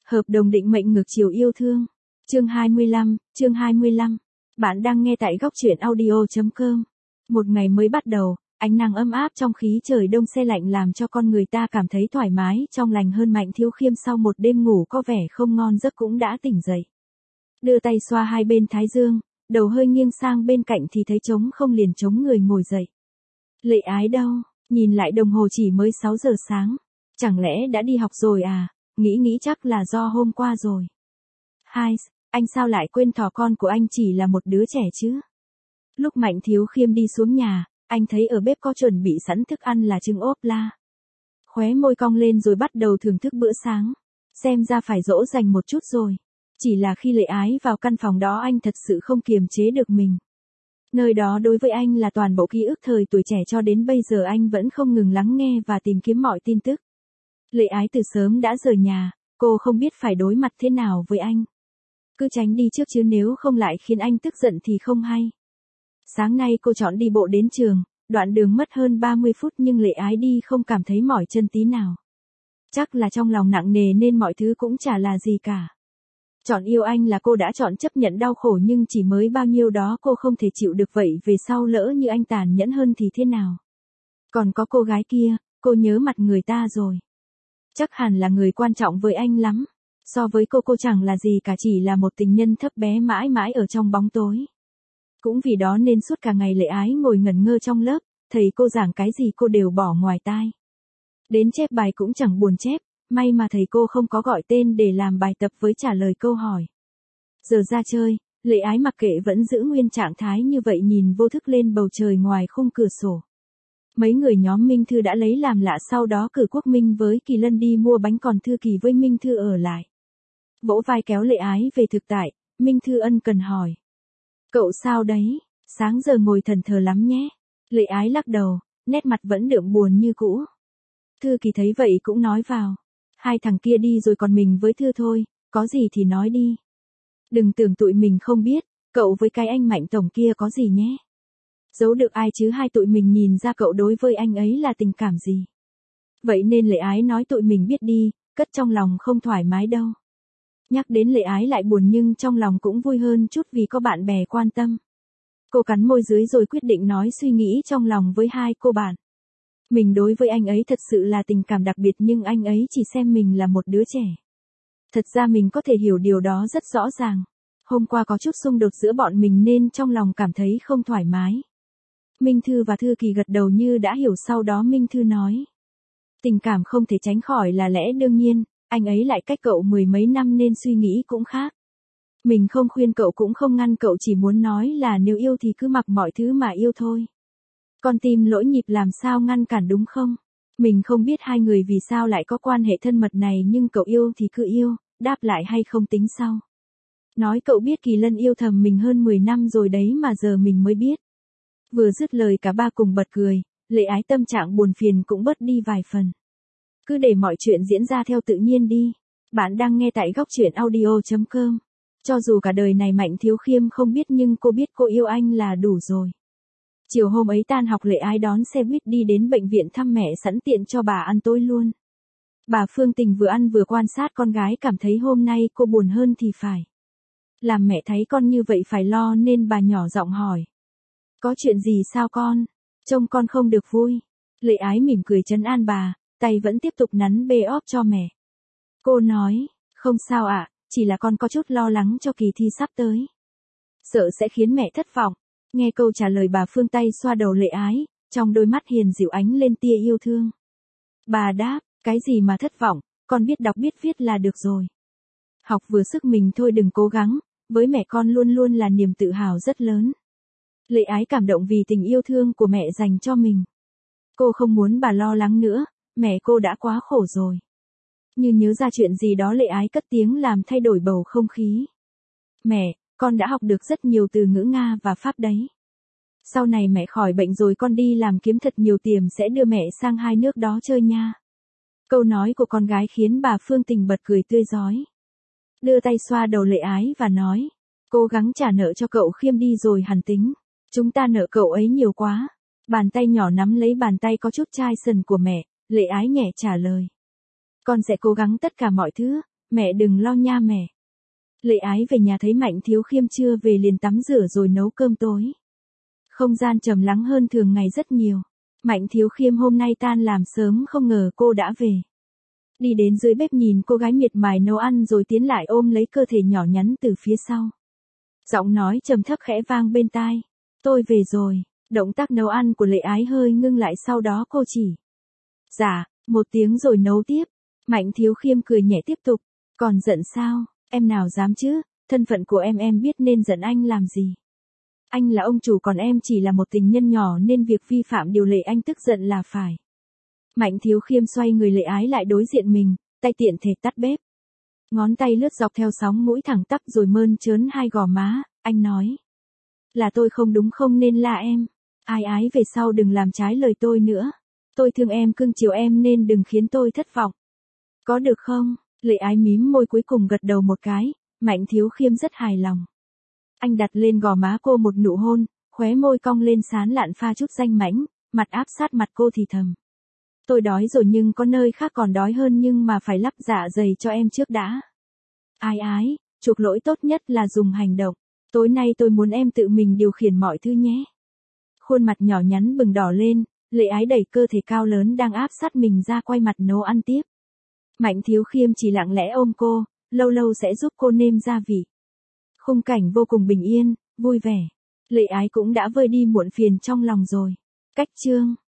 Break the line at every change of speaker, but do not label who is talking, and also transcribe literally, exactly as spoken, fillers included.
Hợp đồng định mệnh ngược chiều yêu thương. Chương hai mươi lăm, chương hai mươi lăm. Bạn đang nghe tại góc truyện audio chấm com. Một ngày mới bắt đầu, ánh nắng ấm áp trong khí trời đông se lạnh làm cho con người ta cảm thấy thoải mái, trong lành hơn. Mạnh Thiếu Khiêm sau một đêm ngủ có vẻ không ngon giấc cũng đã tỉnh dậy. Đưa tay xoa hai bên thái dương, đầu hơi nghiêng sang bên cạnh thì thấy trống không liền chống người ngồi dậy. Lệ Ái đâu? Nhìn lại đồng hồ chỉ mới sáu giờ sáng. Chẳng lẽ đã đi học rồi à? Nghĩ nghĩ chắc là do hôm qua rồi. Hai, anh sao lại quên thỏ con của anh chỉ là một đứa trẻ chứ? Lúc Mạnh Thiếu Khiêm đi xuống nhà, anh thấy ở bếp có chuẩn bị sẵn thức ăn là trứng ốp la. Khóe môi cong lên rồi bắt đầu thưởng thức bữa sáng. Xem ra phải dỗ dành một chút rồi. Chỉ là khi Lệ Ái vào căn phòng đó anh thật sự không kiềm chế được mình. Nơi đó đối với anh là toàn bộ ký ức thời tuổi trẻ, cho đến bây giờ anh vẫn không ngừng lắng nghe và tìm kiếm mọi tin tức. Lệ Ái từ sớm đã rời nhà, cô không biết phải đối mặt thế nào với anh. Cứ tránh đi trước chứ nếu không lại khiến anh tức giận thì không hay. Sáng nay cô chọn đi bộ đến trường, đoạn đường mất hơn ba mươi phút nhưng Lệ Ái đi không cảm thấy mỏi chân tí nào. Chắc là trong lòng nặng nề nên mọi thứ cũng chả là gì cả. Chọn yêu anh là cô đã chọn chấp nhận đau khổ, nhưng chỉ mới bao nhiêu đó cô không thể chịu được, vậy về sau lỡ như anh tàn nhẫn hơn thì thế nào? Còn có cô gái kia, cô nhớ mặt người ta rồi. Chắc hẳn là người quan trọng với anh lắm. So với cô cô chẳng là gì cả, chỉ là một tình nhân thấp bé mãi mãi ở trong bóng tối. Cũng vì đó nên suốt cả ngày Lệ Ái ngồi ngẩn ngơ trong lớp, thầy cô giảng cái gì cô đều bỏ ngoài tai. Đến chép bài cũng chẳng buồn chép, may mà thầy cô không có gọi tên để làm bài tập với trả lời câu hỏi. Giờ ra chơi, Lệ Ái mặc kệ vẫn giữ nguyên trạng thái như vậy, nhìn vô thức lên bầu trời ngoài khung cửa sổ. Mấy người nhóm Minh Thư đã lấy làm lạ, sau đó cử Quốc Minh với Kỳ Lân đi mua bánh, còn Thư Kỳ với Minh Thư ở lại. Vỗ vai kéo Lệ Ái về thực tại, Minh Thư ân cần hỏi. Cậu sao đấy, sáng giờ ngồi thần thờ lắm nhé. Lệ Ái lắc đầu, nét mặt vẫn đượm buồn như cũ. Thư Kỳ thấy vậy cũng nói vào. Hai thằng kia đi rồi còn mình với Thư thôi, có gì thì nói đi. Đừng tưởng tụi mình không biết, cậu với cái anh Mạnh Tổng kia có gì nhé. Giấu được ai chứ, hai tụi mình nhìn ra cậu đối với anh ấy là tình cảm gì. Vậy nên Lệ Ái nói tụi mình biết đi, cất trong lòng không thoải mái đâu. Nhắc đến Lệ Ái lại buồn nhưng trong lòng cũng vui hơn chút vì có bạn bè quan tâm. Cô cắn môi dưới rồi quyết định nói suy nghĩ trong lòng với hai cô bạn. Mình đối với anh ấy thật sự là tình cảm đặc biệt, nhưng anh ấy chỉ xem mình là một đứa trẻ. Thật ra mình có thể hiểu điều đó rất rõ ràng. Hôm qua có chút xung đột giữa bọn mình nên trong lòng cảm thấy không thoải mái. Minh Thư và Thư Kỳ gật đầu như đã hiểu, sau đó Minh Thư nói. Tình cảm không thể tránh khỏi là lẽ đương nhiên, anh ấy lại cách cậu mười mấy năm nên suy nghĩ cũng khác. Mình không khuyên cậu cũng không ngăn cậu, chỉ muốn nói là nếu yêu thì cứ mặc mọi thứ mà yêu thôi. Con tim lỗi nhịp làm sao ngăn cản, đúng không? Mình không biết hai người vì sao lại có quan hệ thân mật này, nhưng cậu yêu thì cứ yêu, đáp lại hay không tính sau. Nói cậu biết Kỳ Lân yêu thầm mình hơn mười năm rồi đấy mà giờ mình mới biết. Vừa dứt lời cả ba cùng bật cười, Lệ Ái tâm trạng buồn phiền cũng bớt đi vài phần. Cứ để mọi chuyện diễn ra theo tự nhiên đi. Bạn đang nghe tại góc truyện audio chấm com. Cho dù cả đời này Mạnh Thiếu Khiêm không biết nhưng cô biết cô yêu anh là đủ rồi. Chiều hôm ấy tan học Lệ Ái đón xe buýt đi đến bệnh viện thăm mẹ, sẵn tiện cho bà ăn tối luôn. Bà Phương Tình vừa ăn vừa quan sát con gái, cảm thấy hôm nay cô buồn hơn thì phải. Làm mẹ thấy con như vậy phải lo nên bà nhỏ giọng hỏi. Có chuyện gì sao con? Trông con không được vui. Lệ Ái mỉm cười trấn an bà, tay vẫn tiếp tục nắn bê óp cho mẹ. Cô nói, không sao ạ, chỉ là con có chút lo lắng cho kỳ thi sắp tới. Sợ sẽ khiến mẹ thất vọng. Nghe câu trả lời bà Phương tay xoa đầu Lệ Ái, trong đôi mắt hiền dịu ánh lên tia yêu thương. Bà đáp, cái gì mà thất vọng, con biết đọc biết viết là được rồi. Học vừa sức mình thôi, đừng cố gắng, với mẹ con luôn luôn là niềm tự hào rất lớn. Lệ Ái cảm động vì tình yêu thương của mẹ dành cho mình. Cô không muốn bà lo lắng nữa, mẹ cô đã quá khổ rồi. Như nhớ ra chuyện gì đó Lệ Ái cất tiếng làm thay đổi bầu không khí. Mẹ, con đã học được rất nhiều từ ngữ Nga và Pháp đấy. Sau này mẹ khỏi bệnh rồi con đi làm kiếm thật nhiều tiền sẽ đưa mẹ sang hai nước đó chơi nha. Câu nói của con gái khiến bà Phương Tình bật cười tươi rói. Đưa tay xoa đầu Lệ Ái và nói, cố gắng trả nợ cho cậu Khiêm đi rồi hẳn tính. Chúng ta nợ cậu ấy nhiều quá. Bàn tay nhỏ nắm lấy bàn tay có chút chai sần của mẹ, Lệ Ái nhẹ trả lời. Con sẽ cố gắng tất cả mọi thứ, mẹ đừng lo nha mẹ. Lệ Ái về nhà thấy Mạnh Thiếu Khiêm chưa về liền tắm rửa rồi nấu cơm tối. Không gian trầm lắng hơn thường ngày rất nhiều. Mạnh Thiếu Khiêm hôm nay tan làm sớm không ngờ cô đã về. Đi đến dưới bếp nhìn cô gái miệt mài nấu ăn rồi tiến lại ôm lấy cơ thể nhỏ nhắn từ phía sau. Giọng nói trầm thấp khẽ vang bên tai. Tôi về rồi. Động tác nấu ăn của Lệ Ái hơi ngưng lại sau đó cô chỉ. Dạ, một tiếng rồi nấu tiếp. Mạnh Thiếu Khiêm cười nhẹ tiếp tục. Còn giận sao, em nào dám chứ, thân phận của em em biết nên giận anh làm gì. Anh là ông chủ còn em chỉ là một tình nhân nhỏ nên việc vi phạm điều lệ anh tức giận là phải. Mạnh Thiếu Khiêm xoay người Lệ Ái lại đối diện mình, tay tiện thể tắt bếp. Ngón tay lướt dọc theo sóng mũi thẳng tắp rồi mơn trớn hai gò má, anh nói. Là tôi không đúng không nên là em. Ai Ái về sau đừng làm trái lời tôi nữa. Tôi thương em cưng chiều em nên đừng khiến tôi thất vọng. Có được không? Lệ Ái mím môi cuối cùng gật đầu một cái, Mạnh Thiếu Khiêm rất hài lòng. Anh đặt lên gò má cô một nụ hôn, khóe môi cong lên sán lạn pha chút danh mãnh, mặt áp sát mặt cô thì thầm. Tôi đói rồi nhưng có nơi khác còn đói hơn nhưng mà phải lắp dạ dày cho em trước đã. Ai Ái, chuộc lỗi tốt nhất là dùng hành động. Tối nay tôi muốn em tự mình điều khiển mọi thứ nhé. Khuôn mặt nhỏ nhắn bừng đỏ lên, Lệ Ái đẩy cơ thể cao lớn đang áp sát mình ra quay mặt nấu ăn tiếp. Mạnh Thiếu Khiêm chỉ lặng lẽ ôm cô, lâu lâu sẽ giúp cô nêm gia vị. Khung cảnh vô cùng bình yên, vui vẻ. Lệ Ái cũng đã vơi đi muộn phiền trong lòng rồi. Cách chương